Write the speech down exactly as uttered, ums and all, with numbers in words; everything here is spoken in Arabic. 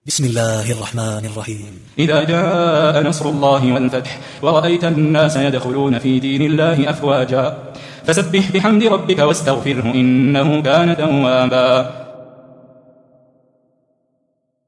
بسم الله الرحمن الرحيم. إذا جاء نصر الله والفتح ورأيت الناس يدخلون في دين الله أفواجا فسبح بحمد ربك واستغفره إنه كان توابا.